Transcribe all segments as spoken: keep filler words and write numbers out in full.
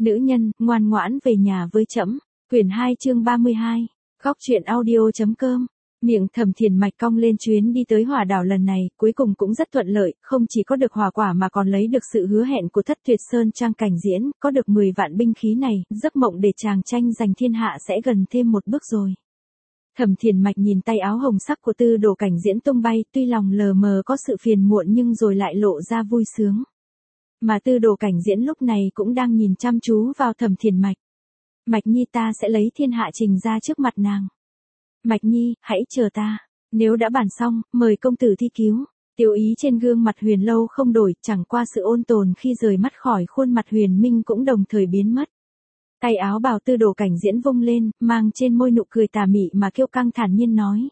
Nữ nhân, ngoan ngoãn về nhà với trẫm. Quyển hai chương ba mươi hai. Góc truyện audio.com. Miệng Thẩm Thiền Mạch cong lên chuyến đi tới Hỏa Đảo lần này, cuối cùng cũng rất thuận lợi, không chỉ có được hỏa quả mà còn lấy được sự hứa hẹn của Thất Tuyệt Sơn Trang cảnh diễn, có được mười vạn binh khí này, giấc mộng để chàng tranh giành thiên hạ sẽ gần thêm một bước rồi. Thẩm Thiền Mạch nhìn tay áo hồng sắc của Tư Đồ Cảnh Diễn tung bay, tuy lòng lờ mờ có sự phiền muộn nhưng rồi lại lộ ra vui sướng. Mà Tư Đồ Cảnh Diễn lúc này cũng đang nhìn chăm chú vào Thẩm Thiền Mạch. Mạch Nhi, ta sẽ lấy thiên hạ trình ra trước mặt nàng. Mạch Nhi, hãy chờ ta. Nếu đã bàn xong, mời công tử thi cứu. Tiêu ý trên gương mặt Huyền Lâu không đổi, chẳng qua sự ôn tồn khi rời mắt khỏi khuôn mặt Huyền Minh cũng đồng thời biến mất. Tay áo bào Tư Đồ Cảnh Diễn vung lên, mang trên môi nụ cười tà mị mà kiêu căng thản nhiên nói.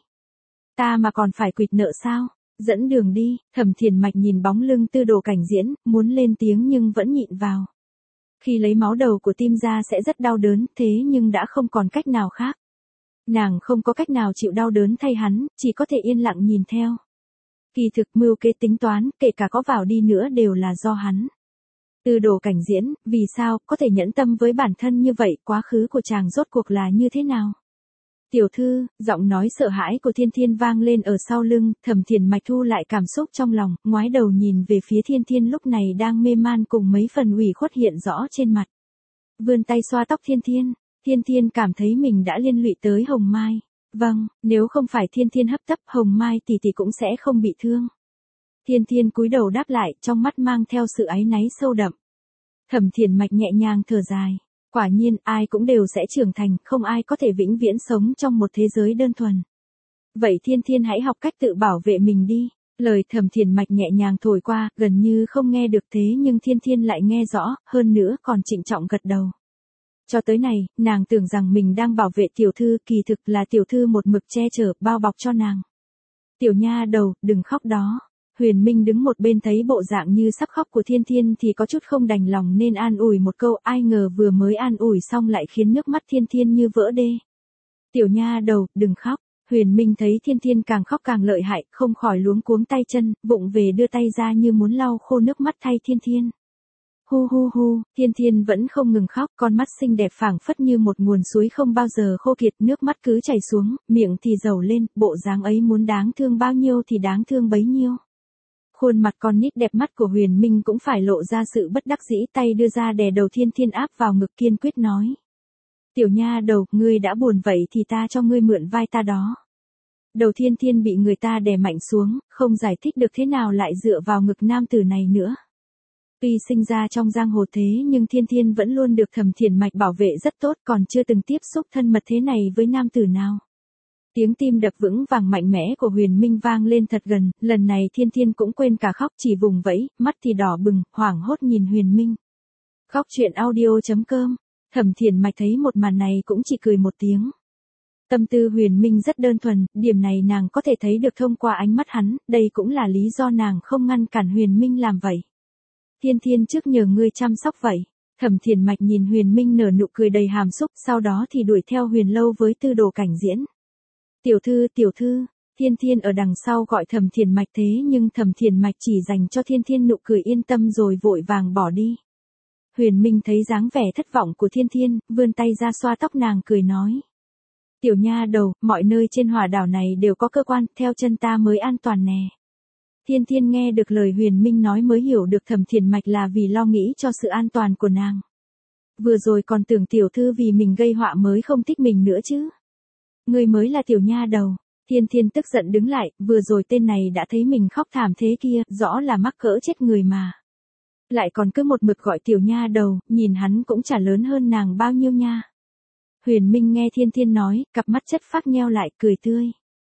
Ta mà còn phải quỵt nợ sao? Dẫn đường đi. Thẩm Thiền Mạch nhìn bóng lưng Tư Đồ Cảnh Diễn, muốn lên tiếng nhưng vẫn nhịn vào. Khi lấy máu đầu của tim ra sẽ rất đau đớn, thế nhưng đã không còn cách nào khác. Nàng không có cách nào chịu đau đớn thay hắn, chỉ có thể yên lặng nhìn theo. Kỳ thực mưu kế tính toán, kể cả có vào đi nữa đều là do hắn. Tư Đồ Cảnh Diễn, vì sao, có thể nhẫn tâm với bản thân như vậy, quá khứ của chàng rốt cuộc là như thế nào? Tiểu thư, giọng nói sợ hãi của Thiên Thiên vang lên ở sau lưng, Thẩm Thiền Mạch thu lại cảm xúc trong lòng, ngoái đầu nhìn về phía Thiên Thiên lúc này đang mê man cùng mấy phần ủy khuất hiện rõ trên mặt. Vươn tay xoa tóc Thiên Thiên, Thiên Thiên cảm thấy mình đã liên lụy tới Hồng Mai. Vâng, nếu không phải Thiên Thiên hấp tấp Hồng Mai tỷ tỷ cũng sẽ không bị thương. Thiên Thiên cúi đầu đáp lại, trong mắt mang theo sự áy náy sâu đậm. Thẩm Thiền Mạch nhẹ nhàng thở dài. Quả nhiên, ai cũng đều sẽ trưởng thành, không ai có thể vĩnh viễn sống trong một thế giới đơn thuần. Vậy Thiên Thiên hãy học cách tự bảo vệ mình đi. Lời Thẩm Thiền Mạch nhẹ nhàng thổi qua, gần như không nghe được thế nhưng Thiên Thiên lại nghe rõ, hơn nữa còn trịnh trọng gật đầu. Cho tới này, nàng tưởng rằng mình đang bảo vệ tiểu thư, kỳ thực là tiểu thư một mực che chở, bao bọc cho nàng. Tiểu nha đầu, đừng khóc đó. Huyền Minh đứng một bên thấy bộ dạng như sắp khóc của Thiên Thiên thì có chút không đành lòng nên an ủi một câu, ai ngờ vừa mới an ủi xong lại khiến nước mắt Thiên Thiên như vỡ đê. Tiểu nha đầu, đừng khóc. Huyền Minh thấy Thiên Thiên càng khóc càng lợi hại, không khỏi luống cuống tay chân, vụng về đưa tay ra như muốn lau khô nước mắt thay Thiên Thiên. Hu hu hu, Thiên Thiên vẫn không ngừng khóc, con mắt xinh đẹp phảng phất như một nguồn suối không bao giờ khô kiệt, nước mắt cứ chảy xuống, miệng thì dầu lên, bộ dáng ấy muốn đáng thương bao nhiêu thì đáng thương bấy nhiêu. Khuôn mặt con nít đẹp mắt của Huyền Minh cũng phải lộ ra sự bất đắc dĩ, tay đưa ra đè đầu Thiên Thiên áp vào ngực kiên quyết nói. Tiểu nha đầu, ngươi đã buồn vậy thì ta cho ngươi mượn vai ta đó. Đầu Thiên Thiên bị người ta đè mạnh xuống, không giải thích được thế nào lại dựa vào ngực nam tử này nữa. Tuy sinh ra trong giang hồ thế nhưng Thiên Thiên vẫn luôn được Thẩm Thiền Mạch bảo vệ rất tốt, còn chưa từng tiếp xúc thân mật thế này với nam tử nào. Tiếng tim đập vững vàng mạnh mẽ của Huyền Minh vang lên thật gần, lần này Thiên Thiên cũng quên cả khóc, chỉ vùng vẫy, mắt thì đỏ bừng, hoảng hốt nhìn Huyền Minh. Góc truyện audio.com. Thẩm Thiền Mạch thấy một màn này cũng chỉ cười một tiếng. Tâm tư Huyền Minh rất đơn thuần, điểm này nàng có thể thấy được thông qua ánh mắt hắn, đây cũng là lý do nàng không ngăn cản Huyền Minh làm vậy. Thiên Thiên trước nhờ ngươi chăm sóc vậy. Thẩm Thiền Mạch nhìn Huyền Minh nở nụ cười đầy hàm xúc, sau đó thì đuổi theo Huyền Lâu với Tư Đồ Cảnh Diễn. Tiểu thư, tiểu thư, Thiên Thiên ở đằng sau gọi Thẩm Thiền Mạch thế nhưng Thẩm Thiền Mạch chỉ dành cho Thiên Thiên nụ cười yên tâm rồi vội vàng bỏ đi. Huyền Minh thấy dáng vẻ thất vọng của Thiên Thiên, vươn tay ra xoa tóc nàng cười nói. Tiểu nha đầu, mọi nơi trên Hỏa Đảo này đều có cơ quan, theo chân ta mới an toàn nè. Thiên Thiên nghe được lời Huyền Minh nói mới hiểu được Thẩm Thiền Mạch là vì lo nghĩ cho sự an toàn của nàng. Vừa rồi còn tưởng tiểu thư vì mình gây họa mới không thích mình nữa chứ. Ngươi mới là tiểu nha đầu. Thiên Thiên tức giận đứng lại, vừa rồi tên này đã thấy mình khóc thảm thế kia, rõ là mắc cỡ chết người mà. Lại còn cứ một mực gọi tiểu nha đầu, nhìn hắn cũng chả lớn hơn nàng bao nhiêu nha. Huyền Minh nghe Thiên Thiên nói, cặp mắt chất phác nheo lại, cười tươi.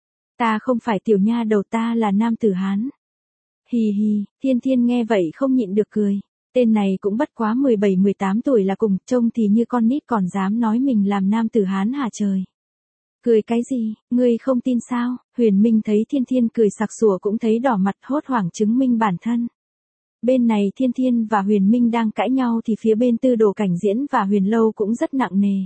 Ta không phải tiểu nha đầu, ta là nam tử Hán. Hì hì, Thiên Thiên nghe vậy không nhịn được cười. Tên này cũng bất quá mười bảy mười tám tuổi là cùng, trông thì như con nít còn dám nói mình làm nam tử Hán hả trời. Cười cái gì, ngươi không tin sao? Huyền Minh thấy Thiên Thiên cười sặc sủa cũng thấy đỏ mặt, hốt hoảng chứng minh bản thân. Bên này Thiên Thiên và Huyền Minh đang cãi nhau thì phía bên Tư Đồ Cảnh Diễn và Huyền Lâu cũng rất nặng nề.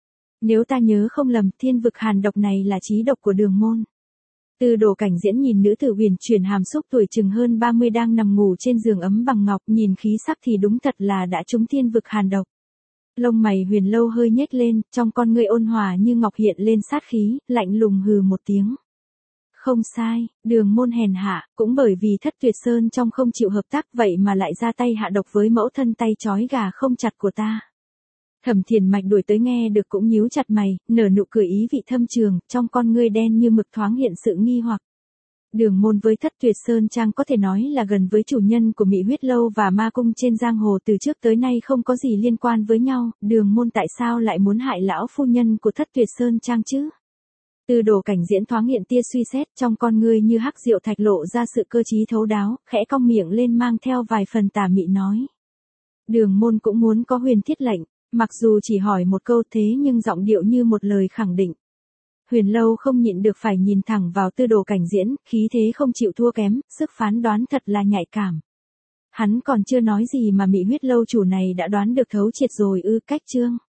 Nếu ta nhớ không lầm, thiên vực hàn độc này là chí độc của Đường môn. Tư Đồ Cảnh Diễn nhìn nữ tử huyền chuyển hàm xúc tuổi chừng hơn ba mươi đang nằm ngủ trên giường ấm bằng ngọc, nhìn khí sắc thì đúng thật là đã trúng thiên vực hàn độc. Lông mày Huyền Lâu hơi nhếch lên, trong con ngươi ôn hòa như ngọc hiện lên sát khí, lạnh lùng hừ một tiếng. Không sai, Đường Môn hèn hạ, cũng bởi vì Thất Tuyệt Sơn trong không chịu hợp tác vậy mà lại ra tay hạ độc với mẫu thân tay trói gà không chặt của ta. Thẩm Thiền Mạch đuổi tới nghe được cũng nhíu chặt mày, nở nụ cười ý vị thâm trường, trong con ngươi đen như mực thoáng hiện sự nghi hoặc. Đường Môn với Thất Tuyệt Sơn Trang có thể nói là gần với chủ nhân của Mị Huyết Lâu và Ma Cung trên giang hồ từ trước tới nay không có gì liên quan với nhau, Đường Môn tại sao lại muốn hại lão phu nhân của Thất Tuyệt Sơn Trang chứ? Từ Đồ Cảnh Diễn thoáng hiện tia suy xét, trong con ngươi như hắc diệu thạch lộ ra sự cơ trí thấu đáo, khẽ cong miệng lên mang theo vài phần tà mị nói. Đường Môn cũng muốn có huyền thiết lệnh, mặc dù chỉ hỏi một câu thế nhưng giọng điệu như một lời khẳng định. Huyền Lâu không nhịn được phải nhìn thẳng vào Tư Đồ Cảnh Diễn, khí thế không chịu thua kém, sức phán đoán thật là nhạy cảm. Hắn còn chưa nói gì mà Mị Huyết Lâu chủ này đã đoán được thấu triệt rồi ư? Cách chương